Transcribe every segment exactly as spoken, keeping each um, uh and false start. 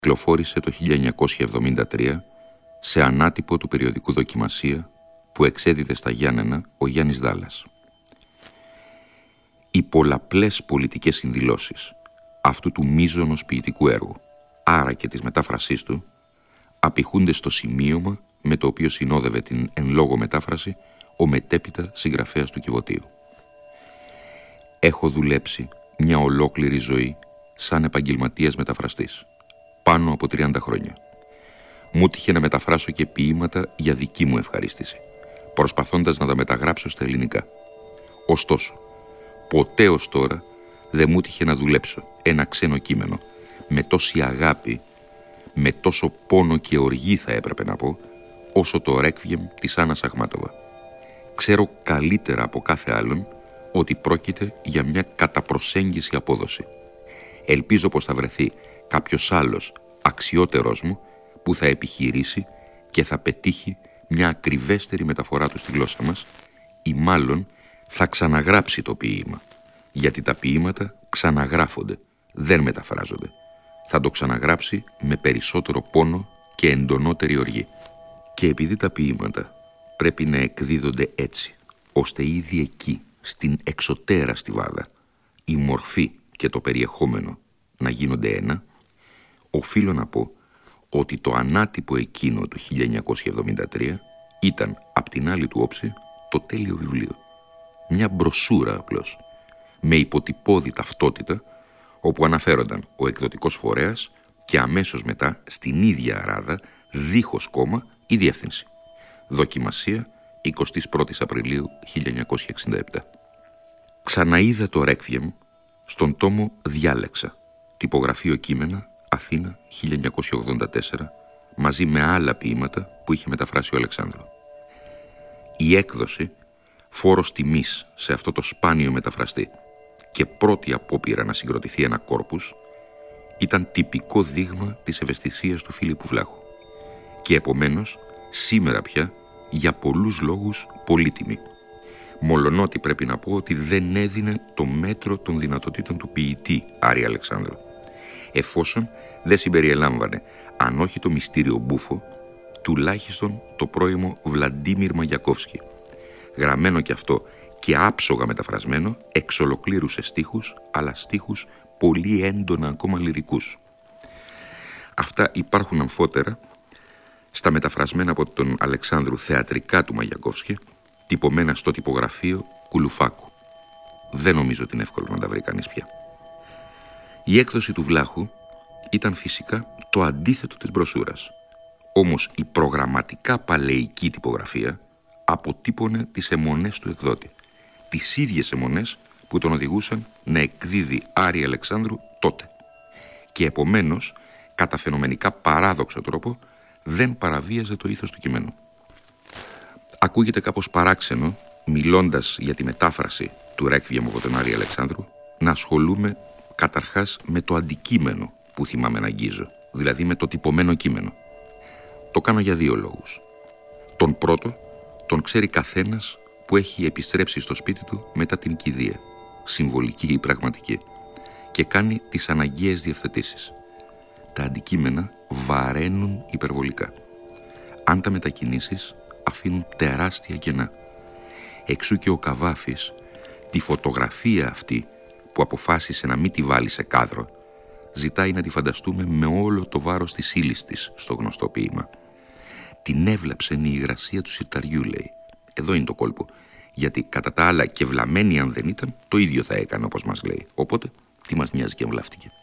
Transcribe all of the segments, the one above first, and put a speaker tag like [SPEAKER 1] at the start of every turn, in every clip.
[SPEAKER 1] κυκλοφόρησε το χίλια εννιακόσια εβδομήντα τρία σε ανάτυπο του περιοδικού «Δοκιμασία» που εξέδιδε στα Γιάννενα ο Γιάννης Δάλλας. Οι πολλαπλές πολιτικές συνδηλώσεις αυτού του μείζωνος ποιητικού έργου, άρα και της μετάφρασής του, απηχούνται στο σημείωμα με το οποίο συνόδευε την εν λόγω μετάφραση ο μετέπειτα συγγραφέας του Κιβωτίου. Έχω δουλέψει μια ολόκληρη ζωή σαν επαγγελματίας μεταφραστής, πάνω από τριάντα χρόνια. Μου τύχε να μεταφράσω και ποίηματα για δική μου ευχαρίστηση, προσπαθώντας να τα μεταγράψω στα ελληνικά. Ωστόσο, ποτέ ως τώρα δεν μου τύχε να δουλέψω ένα ξένο κείμενο με τόση αγάπη, με τόσο πόνο και οργή θα έπρεπε να πω, όσο το Ρέκβιεμ της Άννας Αχμάτοβα. Ξέρω καλύτερα από κάθε άλλον ότι πρόκειται για μια καταπροσέγγιση απόδοση. Ελπίζω πως θα βρεθεί κάποιος άλλος αξιότερος μου που θα επιχειρήσει και θα πετύχει μια ακριβέστερη μεταφορά του στη γλώσσα μας, ή μάλλον θα ξαναγράψει το ποίημα, γιατί τα ποίηματα ξαναγράφονται, δεν μεταφράζονται. Θα το ξαναγράψει με περισσότερο πόνο και εντονότερη οργή. Και επειδή τα ποίηματα πρέπει να εκδίδονται έτσι, ώστε ήδη εκεί, στην εξωτέρα στιβάδα, η μορφή και το περιεχόμενο να γίνονται ένα, οφείλω να πω ότι το ανάτυπο εκείνο του χίλια εννιακόσια εβδομήντα τρία ήταν, απ' την άλλη του όψη, το τέλειο βιβλίο. Μια μπροσούρα απλώς, με υποτυπώδη ταυτότητα, όπου αναφέρονταν ο εκδοτικός φορέας και αμέσως μετά, στην ίδια αράδα, δίχως κόμμα, η διεύθυνση. Δοκιμασία, εικοστή πρώτη Απριλίου χίλια εννιακόσια εξήντα επτά. Ξαναείδα το Ρέκβιεμ στον τόμο «Διάλεξα», τυπογραφείο κείμενα, Αθήνα, χίλια εννιακόσια ογδόντα τέσσερα, μαζί με άλλα ποίηματα που είχε μεταφράσει ο Αλεξάνδρου. Η έκδοση, φόρος τιμής σε αυτό το σπάνιο μεταφραστή και πρώτη απόπειρα να συγκροτηθεί ένα κόρπους, ήταν τυπικό δείγμα της ευαισθησίας του Φίλιππου Βλάχου και επομένως σήμερα πια για πολλούς λόγους πολύτιμη, μολονότι πρέπει να πω ότι δεν έδινε το μέτρο των δυνατοτήτων του ποιητή Άρη Αλεξάνδρου, εφόσον δεν συμπεριελάμβανε, αν όχι το μυστήριο Μπούφο, τουλάχιστον το πρώιμο Βλαντίμιρ Μαγιακόφσκι, γραμμένο κι αυτό και άψογα μεταφρασμένο εξ ολοκλήρου σε στίχους, αλλά στίχους πολύ έντονα ακόμα λυρικούς. Αυτά υπάρχουν αμφότερα στα μεταφρασμένα από τον Αλεξάνδρου θεατρικά του Μαγιακόφσκι, τυπωμένα στο τυπογραφείο Κουλουφάκου. Δεν νομίζω ότι είναι εύκολο να τα βρει κανείς πια. Η έκδοση του Βλάχου ήταν φυσικά το αντίθετο της μπροσούρας. Όμως η προγραμματικά παλαιική τυπογραφία αποτύπωνε τις αιμονές του εκδότη. Τις ίδιες αιμονές που τον οδηγούσαν να εκδίδει Άρη Αλεξάνδρου τότε. Και επομένως, κατά φαινομενικά παράδοξο τρόπο, δεν παραβίαζε το ήθος του κειμένου. Ακούγεται κάπως παράξενο, μιλώντας για τη μετάφραση του Ρέκβιεμ από τον Άρη Αλεξάνδρου, να ασχολούμαι καταρχάς με το αντικείμενο που θυμάμαι να αγγίζω, δηλαδή με το τυπωμένο κείμενο. Το κάνω για δύο λόγους. Τον πρώτο, τον ξέρει καθένας που έχει επιστρέψει στο σπίτι του μετά την κηδεία, συμβολική ή πραγματική, και κάνει τις αναγκαίες διευθετήσεις. Τα αντικείμενα βαραίνουν υπερβολικά. Αν τα μετακινήσεις, αφήνουν τεράστια κενά. Εξού και ο Καβάφης τη φωτογραφία αυτή που αποφάσισε να μην τη βάλει σε κάδρο, ζητάει να τη φανταστούμε με όλο το βάρος της ύλης της στο γνωστό ποίημα. Την έβλαψε η υγρασία του σιταριού, λέει. Εδώ είναι το κόλπο. Γιατί κατά τα άλλα και βλαμμένη αν δεν ήταν, το ίδιο θα έκανε όπως μας λέει. Οπότε, τι μας νοιάζει και βλάφτηκε.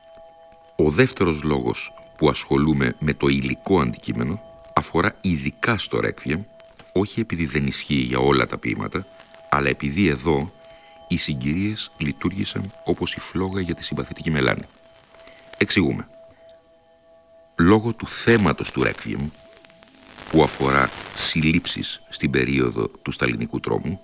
[SPEAKER 1] Ο δεύτερος λόγος που ασχολούμαι με το υλικό αντικείμενο αφορά ειδικά στο Ρέκβιεμ, όχι επειδή δεν ισχύει για όλα τα ποίηματα, αλλά επειδή εδώ οι συγκυρίες λειτουργήσαν όπως η φλόγα για τη συμπαθητική μελάνη. Εξηγούμε. Λόγω του θέματος του Ρέκβιεμ, που αφορά συλλήψεις στην περίοδο του σταλινικού τρόμου,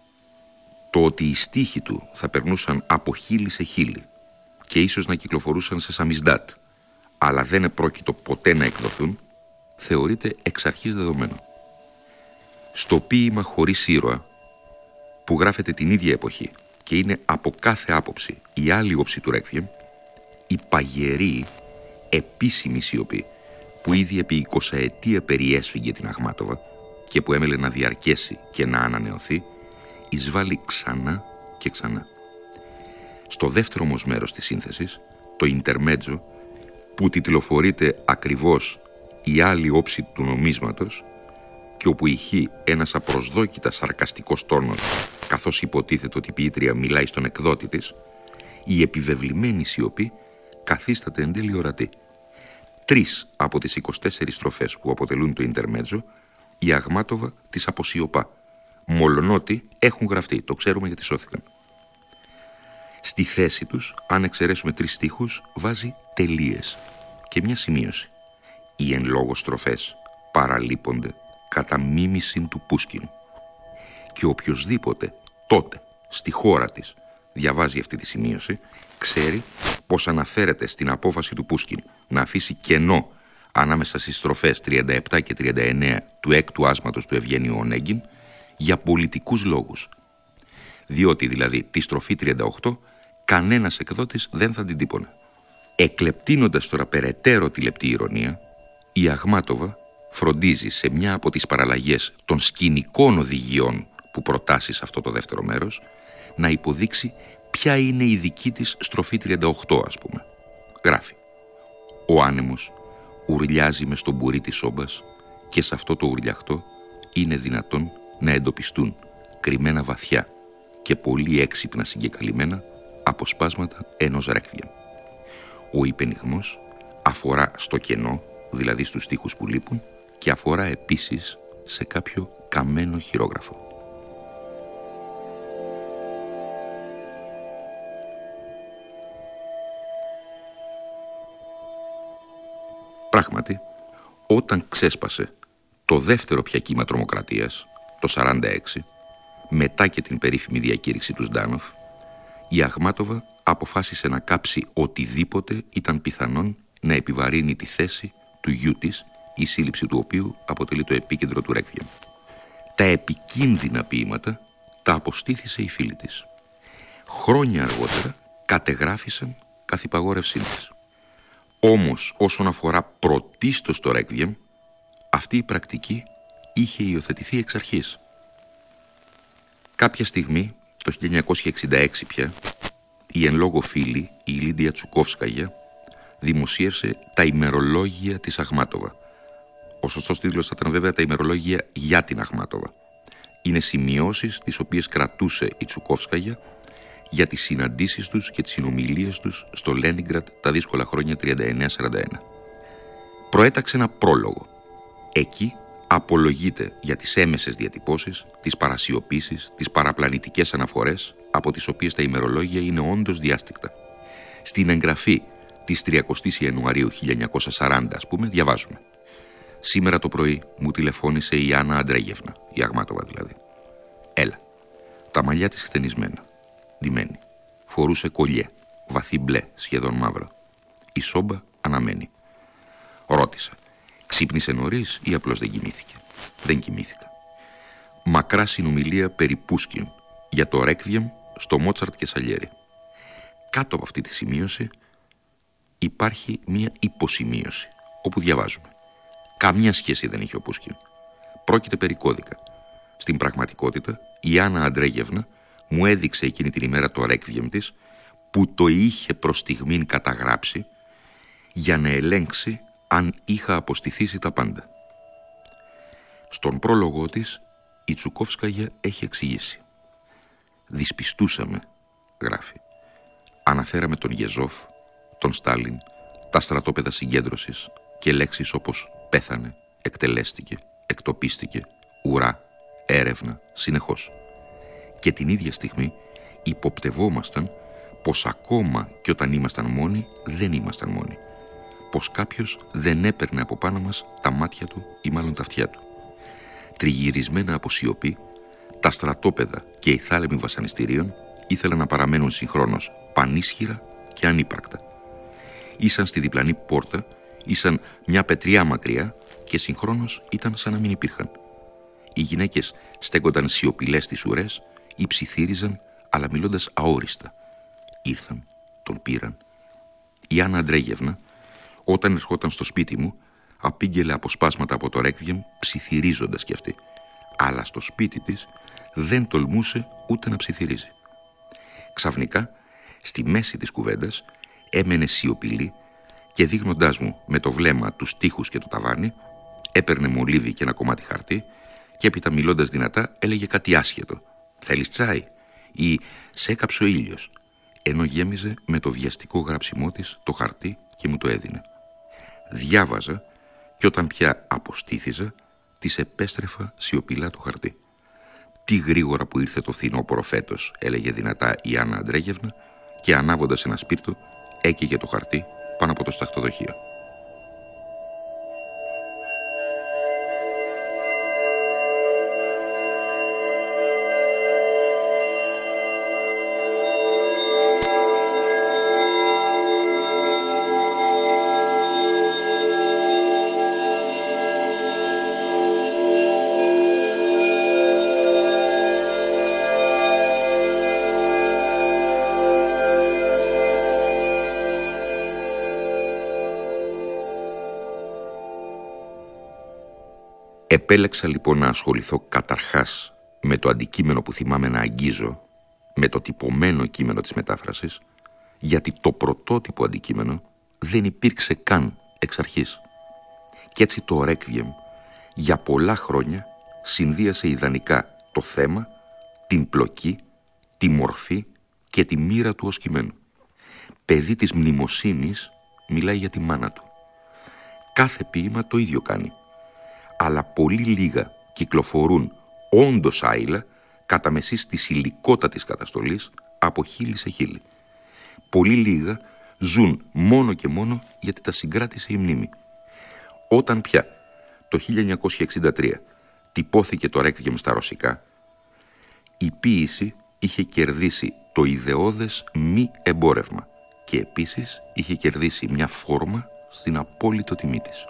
[SPEAKER 1] το ότι οι στίχοι του θα περνούσαν από χείλη σε χείλη και ίσως να κυκλοφορούσαν σε σαμισδάτ, αλλά δεν επρόκειτο ποτέ να εκδοθούν, θεωρείται εξ αρχής δεδομένο. Στο ποίημα «Χωρίς ήρωα», που γράφεται την ίδια εποχή και είναι από κάθε άποψη η άλλη όψη του Ρέκβιεμ, η παγερή, επίσημη σιωπή που ήδη επί εικοσαετία περιέσφυγε την Αχμάτοβα και που έμελε να διαρκέσει και να ανανεωθεί, εισβάλλει ξανά και ξανά. Στο δεύτερο όμως μέρος της σύνθεσης, το Ιντερμέτζο, που τιτλοφορείται ακριβώς «Η άλλη όψη του νομίσματος» και όπου ηχεί ένας απροσδόκητα σαρκαστικός τόνος, καθώς υποτίθεται ότι η ποιήτρια μιλάει στον εκδότη της, η επιβεβλημένη σιωπή καθίσταται εν τέλει ορατή. Τρεις από τις είκοσι τέσσερις στροφές που αποτελούν το Ιντερμέτζο, η Αχμάτοβα τις αποσιωπά, μολονότι έχουν γραφτεί, το ξέρουμε γιατί σώθηκαν. Στη θέση τους, αν εξαιρέσουμε τρεις στίχους, βάζει τελείες και μια σημείωση. Οι εν λόγω στροφές παραλείπονται κατά μίμησιν του Πούσκιν. Και οποιοσδήποτε τότε στη χώρα της διαβάζει αυτή τη σημείωση, ξέρει πως αναφέρεται στην απόφαση του Πούσκιν να αφήσει κενό ανάμεσα στις στροφές τριάντα επτά και τριάντα εννέα του έκτου άσματος του Ευγένιου Ονέγκιν για πολιτικούς λόγους. Διότι δηλαδή τη στροφή τριάντα οκτώ κανένας εκδότης δεν θα την τύπωνε. Εκλεπτύνοντας τώρα περαιτέρω τη λεπτή ηρωνία, η Αχμάτοβα φροντίζει σε μια από τις παραλλαγές των σκηνικών οδηγιών που προτάσει σε αυτό το δεύτερο μέρος να υποδείξει ποια είναι η δική της στροφή τριάντα οκτώ, ας πούμε. Γράφει: «Ο άνεμος ουρλιάζει μες στο μπουρί της σόμπας και σε αυτό το ουρλιαχτό είναι δυνατόν να εντοπιστούν κρυμμένα βαθιά και πολύ έξυπνα συγκεκαλυμμένα αποσπάσματα ενός ρέκβιεμ. Ο υπενιγμός αφορά στο κενό, δηλαδή στους στίχους που λείπουν, και αφορά επίσης σε κάποιο καμένο χειρόγραφο». Πράγματι, όταν ξέσπασε το δεύτερο πια κύμα τρομοκρατίας, το σαράντα έξι, μετά και την περίφημη διακήρυξη του Ζντάνοφ, η Αχμάτοβα αποφάσισε να κάψει οτιδήποτε ήταν πιθανόν να επιβαρύνει τη θέση του γιού της, η σύλληψη του οποίου αποτελεί το επίκεντρο του ρέκβιεμ. Τα επικίνδυνα ποίηματα τα αποστήθησε η φίλη της. Χρόνια αργότερα κατεγράφησαν καθ' υπαγόρευσή της. Όμως όσον αφορά πρωτίστως το ρέκβιεμ, αυτή η πρακτική είχε υιοθετηθεί εξ αρχής. Κάποια στιγμή, το χίλια εννιακόσια εξήντα έξι πια, η εν λόγω φίλη, η Λίντια Τσουκόφσκαγια, δημοσίευσε τα ημερολόγια της Αχμάτοβα. Ο σωστός τίτλος θα ήταν βέβαια τα ημερολόγια για την Αχμάτοβα. Είναι σημειώσεις τις οποίες κρατούσε η Τσουκόφσκαγια για τις συναντήσεις τους και τις συνομιλίες τους στο Λένιγκραντ τα δύσκολα χρόνια τριάντα εννέα σαράντα ένα. Προέταξε ένα πρόλογο. Εκεί απολογείται για τις έμεσες διατυπώσεις, τις παρασιωπήσεις, τις παραπλανητικές αναφορές, από τις οποίες τα ημερολόγια είναι όντως διάστηκτα. Στην εγγραφή της τριακοστής Ιανουαρίου χίλια εννιακόσια σαράντα, ας πούμε, διαβάζουμε: «Σήμερα το πρωί μου τηλεφώνησε η Άννα Αντρέγευνα, η Αχμάτοβα δηλαδή. Έλα. Τα μαλλιά της χτενισμένα, ντυμένη. Φορούσε κολιέ, βαθύ μπλε, σχεδόν μαύρο. Η σόμπα αναμένει. Ρώτησα, ξύπνησε νωρίς ή απλώς δεν κοιμήθηκε? Δεν κοιμήθηκα. Μακρά συνομιλία περί Πούσκιν για το ρέκβιεμ στο Μότσαρτ και Σαλιέρι. Κάτω από αυτή τη σημείωση υπάρχει μία υποσημείωση, όπου διαβάζουμε: καμιά σχέση δεν είχε ο Πούσκιν. Πρόκειται περί κώδικα. Στην πραγματικότητα, η Άννα Αντρέγευνα μου έδειξε εκείνη την ημέρα το ρέκβιεμ της, που το είχε προς στιγμήν καταγράψει για να ελέγξει αν είχα αποστηθήσει τα πάντα». Στον πρόλογο της, η Τσουκόφσκαγια έχει εξηγήσει: «Δυσπιστούσαμε», γράφει. «Αναφέραμε τον Γεζόφ, τον Στάλιν, τα στρατόπεδα συγκέντρωσης και λέξεις όπως πέθανε, εκτελέστηκε, εκτοπίστηκε, ουρά, έρευνα, συνεχώς. Και την ίδια στιγμή υποπτευόμασταν πως ακόμα και όταν ήμασταν μόνοι, δεν ήμασταν μόνοι. Πως κάποιος δεν έπαιρνε από πάνω μας τα μάτια του ή μάλλον τα αυτιά του. Τριγυρισμένα από σιωπή, τα στρατόπεδα και οι θάλαμοι βασανιστήριων ήθελαν να παραμένουν συγχρόνως πανίσχυρα και ανύπαρκτα. Ήσαν στη διπλανή πόρτα, ήσαν μια πετριά μακριά και συγχρόνως ήταν σαν να μην υπήρχαν. Οι γυναίκες στέκονταν σιωπηλές στις ουρές ή ψιθύριζαν, αλλά μιλώντας αόριστα. Ήρθαν, τον πήραν. Η Άννα Αντρέγευνα, Όταν ερχόταν στο σπίτι μου, απήγγελε αποσπάσματα από το Ρέκβιεμ, ψιθυρίζοντας κι αυτή. Αλλά στο σπίτι της δεν τολμούσε ούτε να ψιθυρίζει. Ξαφνικά, στη μέση της κουβέντας, έμενε σιωπηλή και δείχνοντάς μου με το βλέμμα τους τοίχους και το ταβάνι, έπαιρνε μολύβι και ένα κομμάτι χαρτί και έπειτα μιλώντας δυνατά έλεγε κάτι άσχετο. «Θέλεις τσάι» ή «Σε έκαψε ο ήλιος», ενώ γέμιζε με το βιαστικό γράψιμό της το χαρτί και μου το έδινε. Διάβαζα και όταν πια αποστήθιζα, της επέστρεφα σιωπηλά το χαρτί. «Τι γρήγορα που ήρθε το φθινόπωρο φέτος», έλεγε δυνατά η Άννα Αντρέγευνα και ανάβοντας ένα σπίρτο έκαιγε το χαρτί πάνω από το σταχτοδοχείο. Επέλεξα λοιπόν να ασχοληθώ καταρχάς με το αντικείμενο που θυμάμαι να αγγίζω, με το τυπωμένο κείμενο της μετάφρασης, γιατί το πρωτότυπο αντικείμενο δεν υπήρξε καν εξ αρχής. Κι έτσι το Ρέκβιεμ για πολλά χρόνια συνδύασε ιδανικά το θέμα, την πλοκή, τη μορφή και τη μοίρα του ως κειμένου. Παιδί της μνημοσύνης μιλάει για τη μάνα του. Κάθε ποίημα το ίδιο κάνει. Αλλά πολύ λίγα κυκλοφορούν όντως άειλα κατά μεσής της υλικότατης καταστολής από χείλη σε χείλη. Πολύ λίγα ζουν μόνο και μόνο γιατί τα συγκράτησε η μνήμη. Όταν πια το χίλια εννιακόσια εξήντα τρία τυπώθηκε το Ρέκβιεμ στα ρωσικά, η ποίηση είχε κερδίσει το ιδεώδες μη εμπόρευμα και επίσης είχε κερδίσει μια φόρμα στην απόλυτο τιμή της.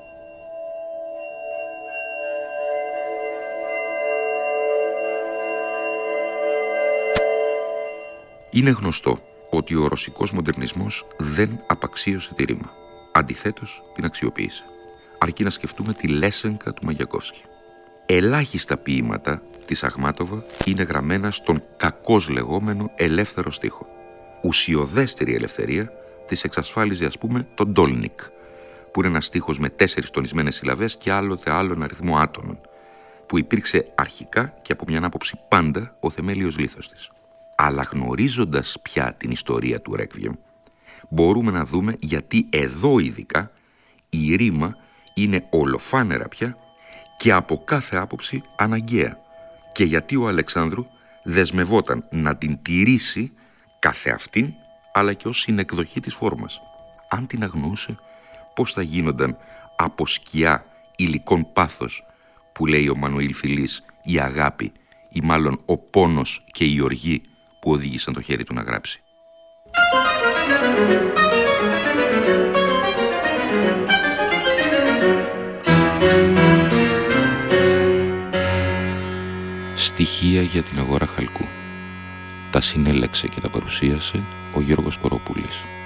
[SPEAKER 1] Είναι γνωστό ότι ο ρωσικός μοντερνισμός δεν απαξίωσε τη ρήμα. Αντιθέτως, την αξιοποίησε. Αρκεί να σκεφτούμε τη Λέσενκα του Μαγιακόφσκι. Ελάχιστα ποίηματα της Αχμάτοβα είναι γραμμένα στον κακώς λεγόμενο ελεύθερο στίχο. Ουσιοδέστερη ελευθερία της εξασφάλιζε, ας πούμε, τον Ντόλνικ, που είναι ένας στίχος με τέσσερις τονισμένες συλλαβές και άλλοτε άλλον αριθμό άτονων, που υπήρξε αρχικά και από μια άποψη πάντα ο θεμέλιος λίθος της. Αλλά γνωρίζοντας πια την ιστορία του Ρέκβιεμ, μπορούμε να δούμε γιατί εδώ ειδικά η ρήμα είναι ολοφάνερα πια και από κάθε άποψη αναγκαία και γιατί ο Αλεξάνδρου δεσμευόταν να την τηρήσει καθεαυτήν αλλά και ως συνεκδοχή της φόρμας. Αν την αγνοούσε, πώς θα γίνονταν από σκιά υλικών πάθος που λέει ο Μανουήλ Φιλής η αγάπη ή μάλλον ο πόνος και η οργή που οδήγησαν το χέρι του να γράψει. Στοιχεία για την αγορά χαλκού. Τα συνέλεξε και τα παρουσίασε ο Γιώργος Κοροπούλης.